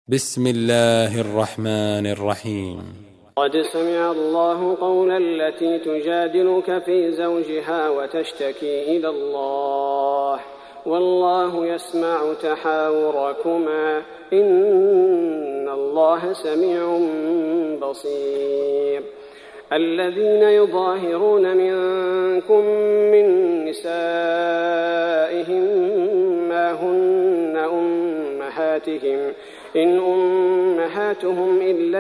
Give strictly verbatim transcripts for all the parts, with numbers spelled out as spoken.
بسم الله الرحمن الرحيم. قد سمع الله قول التي تجادلك في زوجها وتشتكي إلى الله والله يسمع تحاوركما إن الله سميع بصير. الذين يظاهرون منكم من نسائهم ما هن أمهاتهم إن أمهاتهم إلا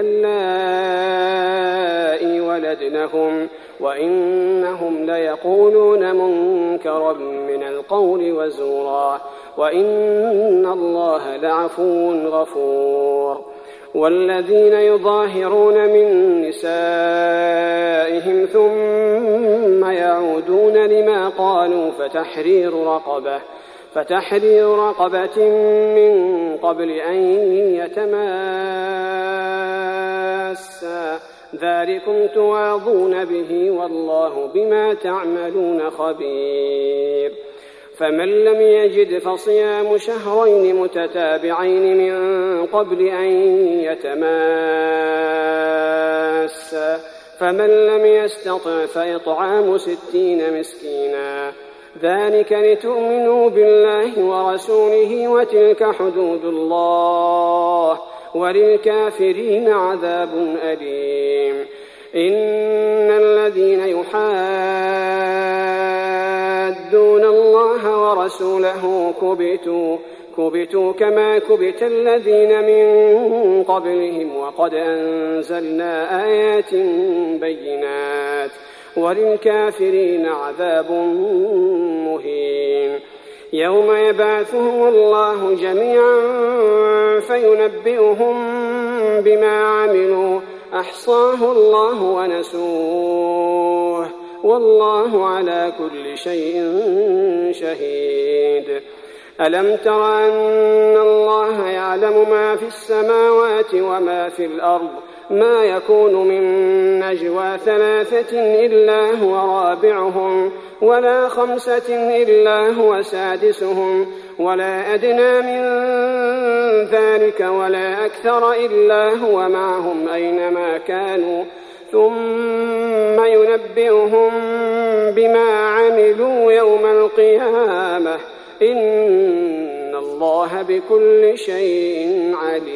اللائي ولدنهم وإنهم ليقولون منكرا من القول وزورا وإن الله لعفو غفور. والذين يظاهرون من نسائهم ثم يعودون لما قالوا فتحرير رقبة فتحرير رقبة من قبل أن يتماسا ذلكم توعظون به والله بما تعملون خبير. فمن لم يجد فصيام شهرين متتابعين من قبل أن يتماسا فمن لم يستطع فإطعام ستين مسكينا ذلك لتؤمنوا بالله ورسوله وتلك حدود الله وللكافرين عذاب أليم. إن الذين يحادون الله ورسوله كبتوا كبتوا كما كبت الذين من قبلهم وقد أنزلنا آيات بينات وللكافرين عذاب مهين. يوم يبعثهم الله جميعا فينبئهم بما عملوا أحصاه الله ونسوه والله على كل شيء شهيد. ألم تر أن الله يعلم ما في السماوات وما في الأرض ما يكون من نجوى ثلاثة إلا هو رابعهم ولا خمسة إلا هو سادسهم ولا أدنى من ذلك ولا أكثر إلا هو معهم أينما كانوا ثم ينبئهم بما عملوا يوم القيامة إن الله بكل شيء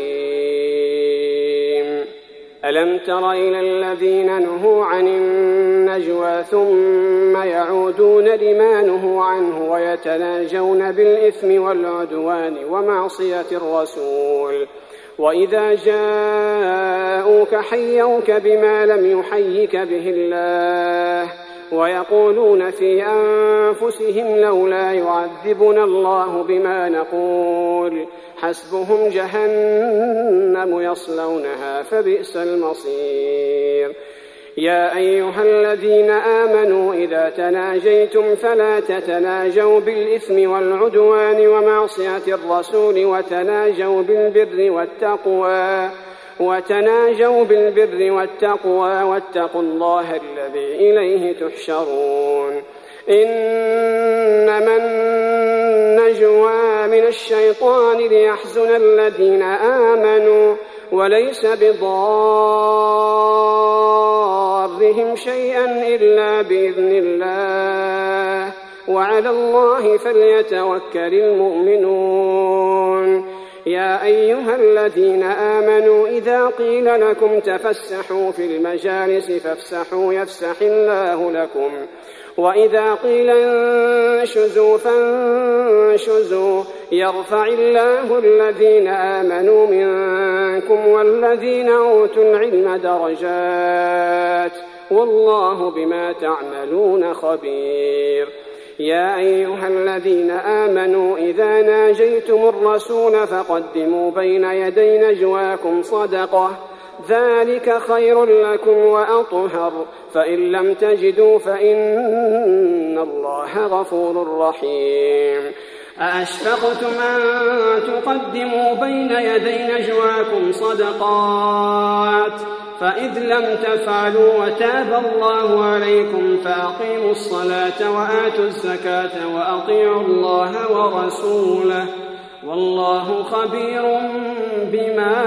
عليم. ألم تر إلى الذين نهوا عن النجوى ثم يعودون لما نهوا عنه ويتناجون بالإثم والعدوان ومعصية الرسول وإذا جاءوك حيوك بما لم يحيك به الله ويقولون في أنفسهم لولا يعذبنا الله بما نقول حسبهم جهنم يصلونها فبئس المصير. يا أيها الذين آمنوا إذا تناجيتم فلا تتناجوا بالإثم والعدوان ومعصية الرسول وتناجوا بالبر والتقوى وتناجوا بالبر والتقوى واتقوا الله الذي إليه تحشرون. إنما النجوى من الشيطان ليحزن الذين آمنوا وليس بضارهم شيئا إلا بإذن الله وعلى الله فليتوكل المؤمنون. يا أيها الذين آمنوا إذا قيل لكم تفسحوا في المجالس فافسحوا يفسح الله لكم وإذا قيل انشزوا فانشزوا يرفع الله الذين آمنوا منكم والذين أوتوا العلم درجات والله بما تعملون خبير. يا أيها الذين آمنوا إذا ناجيتم الرسول فقدموا بين يدي نجواكم صدقة ذلك خير لكم وأطهر فإن لم تجدوا فإن الله غفور رحيم. أأشفقتم أن تقدموا بين يدي نجواكم صدقات فإذ لم تفعلوا وتاب الله عليكم فأقيموا الصلاة وآتوا الزكاة وأطيعوا الله ورسوله والله خبير بما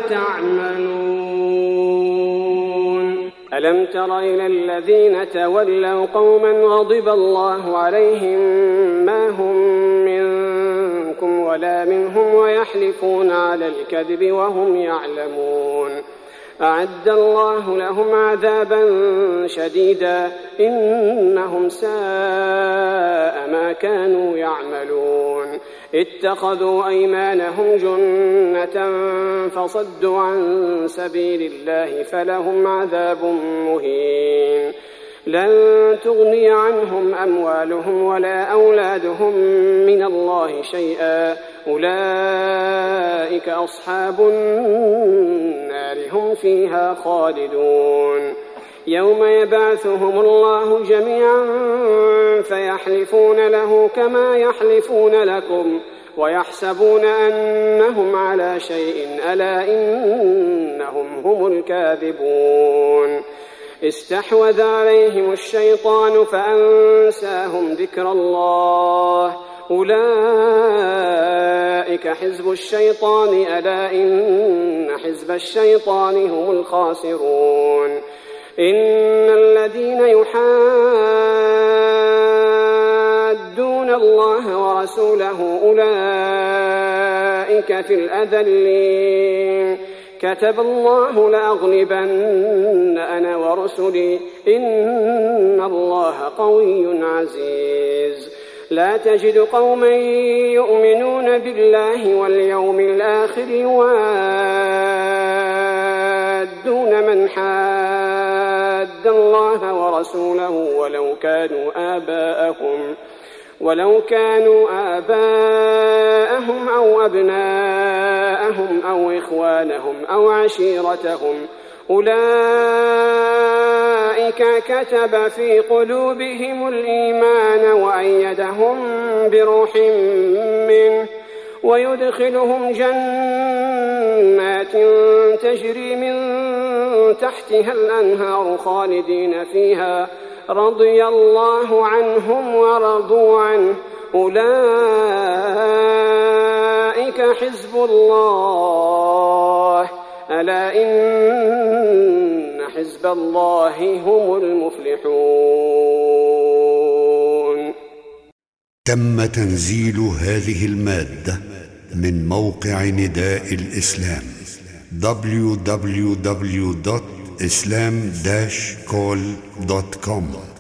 تعملون. ألم تر إلى الذين تولوا قوما غضب الله عليهم ما هم منكم ولا منهم ويحلفون على الكذب وهم يعلمون. أعد الله لهم عذابا شديدا إنهم ساء ما كانوا يعملون. اتخذوا أيمانهم جنة فصدوا عن سبيل الله فلهم عذاب مهين. لن تغني عنهم أموالهم ولا أولادهم من الله شيئا أولئك أصحاب النار هم فيها خالدون. يوم يبعثهم الله جميعا فيحلفون له كما يحلفون لكم ويحسبون أنهم على شيء ألا إنهم هم الكاذبون. استحوذ عليهم الشيطان فأنساهم ذكر الله أولئك حزب الشيطان ألا إن حزب الشيطان هم الخاسرون. إن الذين يحادون الله ورسوله أولئك في الأذلين. كتب الله لأغلبن أنا ورسلي إن الله قوي عزيز. لا تجد قوما يؤمنون بالله واليوم الآخر يوادون من حاد الله ورسوله ولو كانوا آباءهم ولو كانوا آباءهم أو أبناءهم أو إخوانهم أو عشيرتهم أولئك كتب في قلوبهم الإيمان وأيدهم بروح منه ويدخلهم جنات تجري من تحتها الأنهار خالدين فيها رضي الله عنهم ورضوا عنه أولئك حزب الله ألا إن حزب الله هم المفلحون. تم تنزيل هذه المادة من موقع نداء الإسلام دبليو دبليو دبليو دوت إسلام داش كول دوت كوم.